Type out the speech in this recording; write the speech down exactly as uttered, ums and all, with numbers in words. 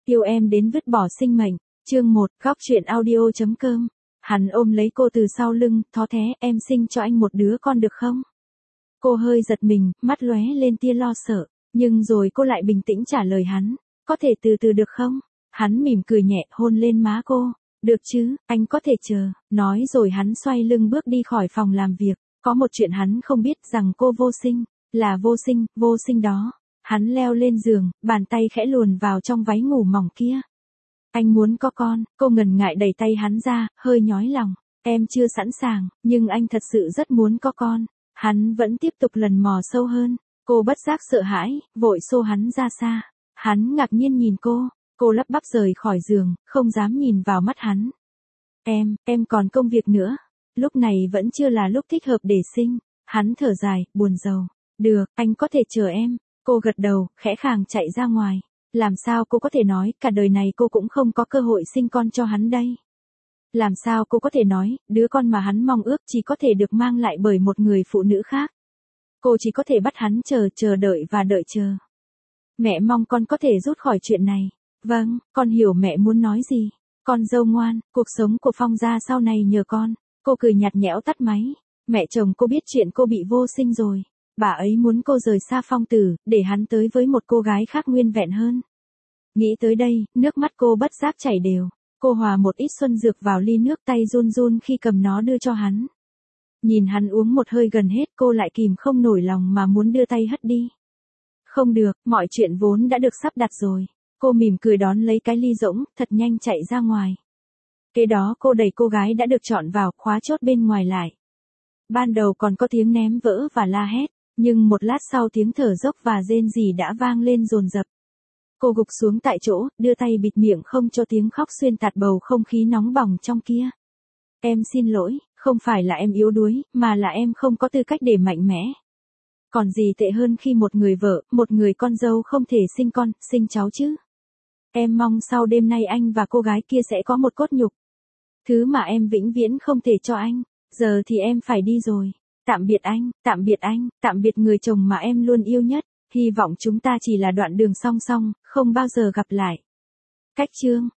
yêu em đến vứt bỏ sinh mệnh. Chương một, góc truyện audio chấm com. Hắn ôm lấy cô từ sau lưng, thó thé, em sinh cho anh một đứa con được không? Cô hơi giật mình, mắt lóe lên tia lo sợ, nhưng rồi cô lại bình tĩnh trả lời hắn, có thể từ từ được không? Hắn mỉm cười nhẹ, hôn lên má cô, được chứ, anh có thể chờ, nói rồi hắn xoay lưng bước đi khỏi phòng làm việc. Có một chuyện hắn không biết rằng cô vô sinh, là vô sinh, vô sinh đó. Hắn leo lên giường, bàn tay khẽ luồn vào trong váy ngủ mỏng kia. Anh muốn có con, cô ngần ngại đẩy tay hắn ra, hơi nhói lòng. Em chưa sẵn sàng, nhưng anh thật sự rất muốn có con. Hắn vẫn tiếp tục lần mò sâu hơn. Cô bất giác sợ hãi, vội xô hắn ra xa. Hắn ngạc nhiên nhìn cô, cô lắp bắp rời khỏi giường, không dám nhìn vào mắt hắn. Em, em còn công việc nữa. Lúc này vẫn chưa là lúc thích hợp để sinh. Hắn thở dài, buồn rầu. Được, anh có thể chờ em. Cô gật đầu, khẽ khàng chạy ra ngoài. Làm sao cô có thể nói, cả đời này cô cũng không có cơ hội sinh con cho hắn đây. Làm sao cô có thể nói, đứa con mà hắn mong ước chỉ có thể được mang lại bởi một người phụ nữ khác. Cô chỉ có thể bắt hắn chờ, chờ đợi và đợi chờ. Mẹ mong con có thể rút khỏi chuyện này. Vâng, con hiểu mẹ muốn nói gì. Con dâu ngoan, cuộc sống của Phong gia sau này nhờ con. Cô cười nhạt nhẽo tắt máy. Mẹ chồng cô biết chuyện cô bị vô sinh rồi. Bà ấy muốn cô rời xa Phong tử, để hắn tới với một cô gái khác nguyên vẹn hơn. Nghĩ tới đây, nước mắt cô bất giác chảy đều. Cô hòa một ít xuân dược vào ly nước, tay run run khi cầm nó đưa cho hắn. Nhìn hắn uống một hơi gần hết, cô lại kìm không nổi lòng mà muốn đưa tay hất đi. Không được, mọi chuyện vốn đã được sắp đặt rồi. Cô mỉm cười đón lấy cái ly rỗng, thật nhanh chạy ra ngoài. Kế đó cô đẩy cô gái đã được chọn vào, khóa chốt bên ngoài lại. Ban đầu còn có tiếng ném vỡ và la hét, nhưng một lát sau tiếng thở dốc và rên rỉ đã vang lên dồn dập. Cô gục xuống tại chỗ, đưa tay bịt miệng không cho tiếng khóc xuyên tạt bầu không khí nóng bỏng trong kia. Em xin lỗi, không phải là em yếu đuối, mà là em không có tư cách để mạnh mẽ. Còn gì tệ hơn khi một người vợ, một người con dâu không thể sinh con, sinh cháu chứ. Em mong sau đêm nay anh và cô gái kia sẽ có một cốt nhục. Thứ mà em vĩnh viễn không thể cho anh. Giờ thì em phải đi rồi. Tạm biệt anh, tạm biệt anh, tạm biệt người chồng mà em luôn yêu nhất. Hy vọng chúng ta chỉ là đoạn đường song song, không bao giờ gặp lại. Cách chương